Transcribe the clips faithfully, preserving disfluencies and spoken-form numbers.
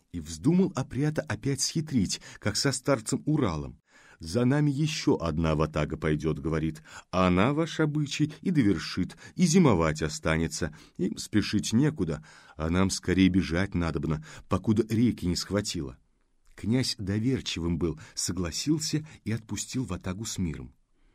И вздумал опрята опять схитрить, как со старцем Уралом. «За нами еще одна ватага пойдет, — говорит, — а она, ваш обычай, и довершит, и зимовать останется. Им спешить некуда, а нам скорее бежать надобно, покуда реки не схватило». Князь доверчивым был, согласился и отпустил ватагу с миром.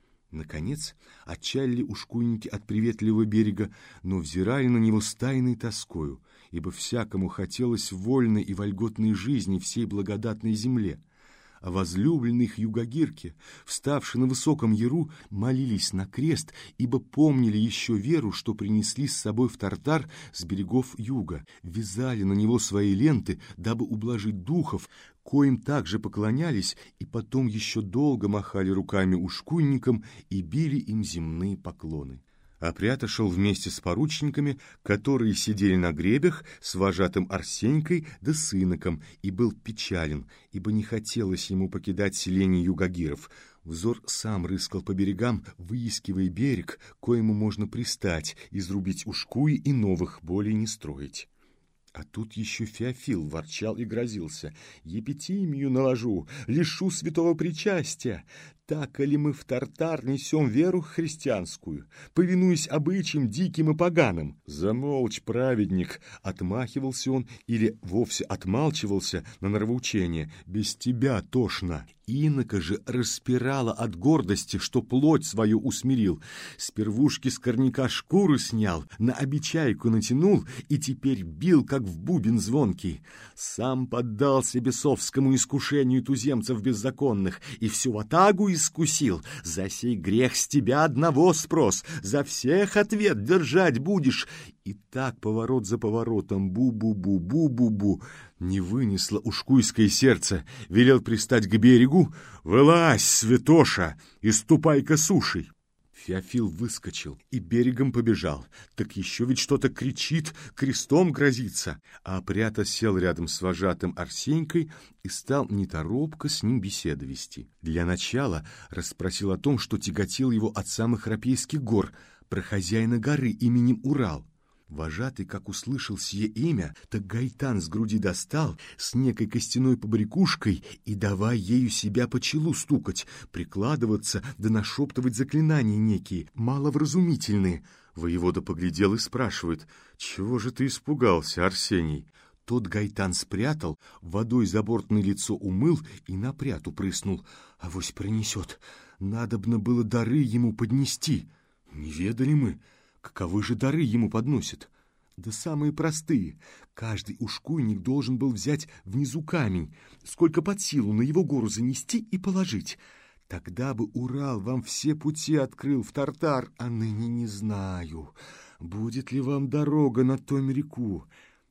Наконец отчалили ушкуйники от приветливого берега, но взирали на него с тайной тоскою, ибо всякому хотелось вольной и вольготной жизни всей благодатной земле. А возлюбленные их югагирки, вставшие на высоком яру, молились на крест, ибо помнили еще веру, что принесли с собой в Тартар с берегов юга, вязали на него свои ленты, дабы ублажить духов, коим также поклонялись, и потом еще долго махали руками ушкуйникам и били им земные поклоны. Опрята шел вместе с поручниками, которые сидели на гребях с вожатым Арсенькой да с иноком, и был печален, ибо не хотелось ему покидать селение югагиров. Взор сам рыскал по берегам, выискивая берег, коему можно пристать, изрубить ушкуи и новых более не строить. А тут еще Феофил ворчал и грозился: «Епитимию наложу, лишу святого причастия. Так ли мы в Тартар несем веру христианскую, повинуясь обычаям диким и поганым?» «Замолчь, праведник!» — отмахивался он или вовсе отмалчивался на нравоучение. «Без тебя тошно!» Инока же распирала от гордости, что плоть свою усмирил. С первушки с корняка шкуру снял, на обечайку натянул и теперь бил, как в бубен звонкий. Сам поддался бесовскому искушению туземцев беззаконных и всю ватагу искусил. За сей грех с тебя одного спрос, за всех ответ держать будешь. И так поворот за поворотом, бу-бу-бу-бу-бу-бу. Не вынесло ушкуйское сердце, велел пристать к берегу. «Вылазь, святоша, и ступай-ка сушей!» Феофил выскочил и берегом побежал. Так еще ведь что-то кричит, крестом грозится. А опрята сел рядом с вожатым Арсенькой и стал неторопко с ним беседу вести. Для начала расспросил о том, что тяготил его от самых Рапейских гор, про хозяина горы именем Урал. Вожатый, как услышал сие имя, так гайтан с груди достал с некой костяной побрякушкой и давай ею себя по челу стукать, прикладываться да нашептывать заклинания некие, маловразумительные. Воевода поглядел и спрашивает: «Чего же ты испугался, Арсений?» Тот гайтан спрятал, водой забортное лицо умыл и на пряту прыснул. «Авось пронесет, надобно было дары ему поднести». Не ведали мы, каковы же дары ему подносят? Да самые простые. Каждый ушкуйник должен был взять внизу камень, сколько под силу на его гору занести и положить. Тогда бы Урал вам все пути открыл в Тартар, а ныне не знаю, будет ли вам дорога на том реку.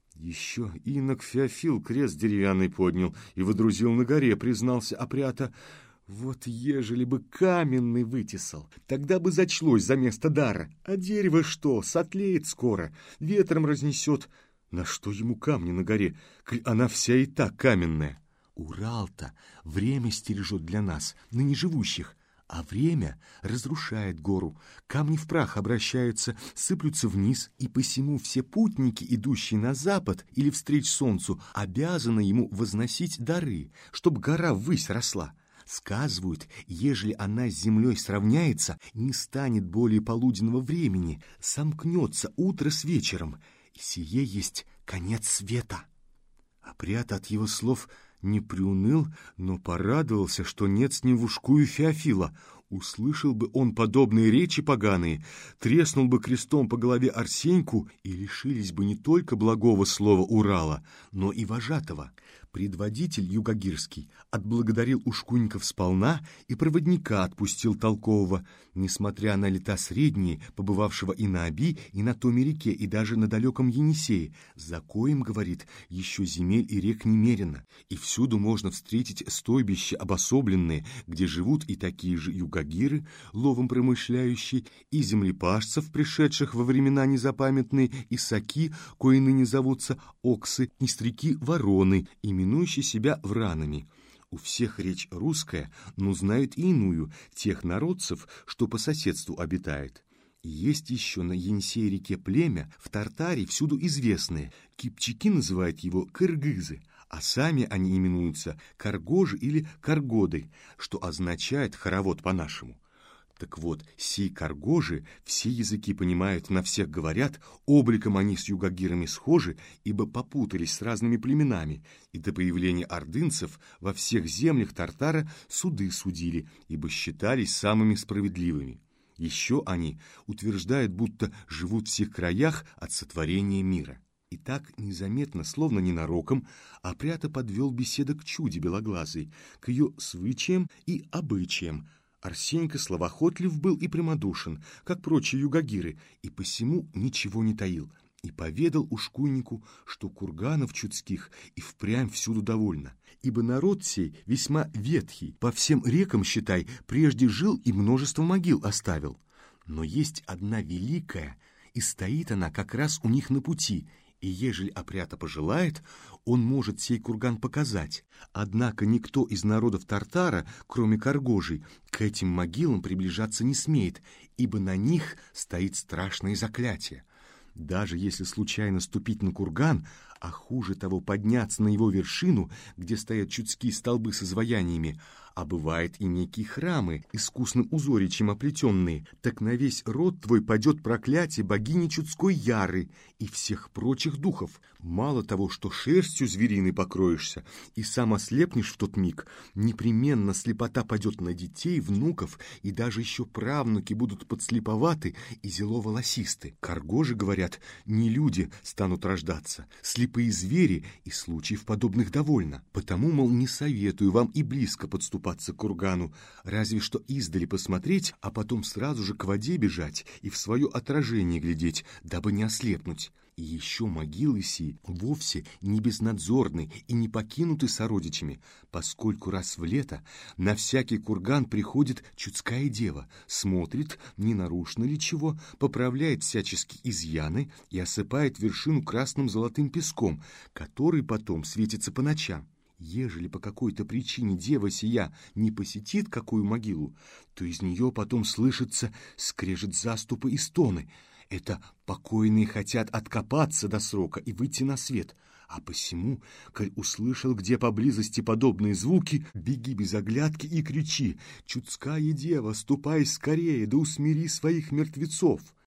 Еще инок Феофил крест деревянный поднял и водрузил на горе, признался опрята: «Вот ежели бы каменный вытесал, тогда бы зачлось за место дара. А дерево что, сотлеет скоро, ветром разнесет. На что ему камни на горе, коль она вся и так каменная?» Урал-то время стережет для нас, ныне живущих, а время разрушает гору. Камни в прах обращаются, сыплются вниз, и посему все путники, идущие на запад или встреч солнцу, обязаны ему возносить дары, чтоб гора ввысь росла. Сказывают, ежели она с землей сравняется, не станет более полуденного времени, сомкнется утро с вечером, и сие есть конец света. Опрята от его слов не приуныл, но порадовался, что нет с ним в ушкую Феофила. Услышал бы он подобные речи поганые, треснул бы крестом по голове Арсеньку, и лишились бы не только благого слова Урала, но и вожатого. Предводитель югагирский отблагодарил ушкуйников сполна и проводника отпустил толкового, несмотря на лета средние, побывавшего и на Оби, и на Томе реке, и даже на далеком Енисее, за коим, говорит, еще земель и рек немерено, и всюду можно встретить стойбища обособленные, где живут и такие же югагиры, ловом промышляющие, и землепашцев, пришедших во времена незапамятные, и саки, кои ныне зовутся оксы, и стряки-вороны, именующие себя вранами. У всех речь русская, но знают и иную, тех народцев, что по соседству обитает. Есть еще на Енисей-реке племя, в Тартаре всюду известное. Кипчаки называют его кыргызы, а сами они именуются Каргожи или Каргоды, что означает хоровод по-нашему. Так вот, сей Каргожи все языки понимают, на всех говорят, обликом они с югагирами схожи, ибо попутались с разными племенами, и до появления ордынцев во всех землях Тартара суды судили, ибо считались самыми справедливыми. Еще они утверждают, будто живут в всех краях от сотворения мира. И так незаметно, словно ненароком, Апрята подвел беседа к чуде белоглазой, к ее свычаям и обычаям. Арсенька словоохотлив был и прямодушен, как прочие югагиры, и посему ничего не таил, и поведал ушкуйнику, что курганов чудских и впрямь всюду довольно, ибо народ сей весьма ветхий, по всем рекам, считай, прежде жил и множество могил оставил. Но есть одна великая, и стоит она как раз у них на пути, и ежели Апрята пожелает, он может сей курган показать. Однако никто из народов Тартара, кроме Каргожей, к этим могилам приближаться не смеет, ибо на них стоит страшное заклятие. Даже если случайно ступить на курган, а хуже того подняться на его вершину, где стоят чудские столбы с изваяниями, а бывает и некие храмы, искусным узоричем оплетенные, так на весь род твой падет проклятие богини Чудской Яры и всех прочих духов. Мало того, что шерстью звериной покроешься и сам ослепнешь в тот миг, непременно слепота падет на детей, внуков, и даже еще правнуки будут подслеповаты и зело-волосисты. Каргожи, говорят, не люди станут рождаться, слепые звери, и случаев подобных довольно. Потому, мол, не советую вам и близко подступать к кургану, разве что издали посмотреть, а потом сразу же к воде бежать и в свое отражение глядеть, дабы не ослепнуть. И еще могилы сии вовсе не безнадзорны и не покинуты сородичами, поскольку раз в лето на всякий курган приходит чудская дева, смотрит, не нарушено ли чего, поправляет всяческие изъяны и осыпает вершину красным золотым песком, который потом светится по ночам. Ежели по какой-то причине дева сия не посетит какую могилу, то из нее потом слышится скрежет заступа и стоны. Это покойные хотят откопаться до срока и выйти на свет. А посему, коль услышал где поблизости подобные звуки, беги без оглядки и кричи: «Чудская дева, ступай скорее, да усмири своих мертвецов!»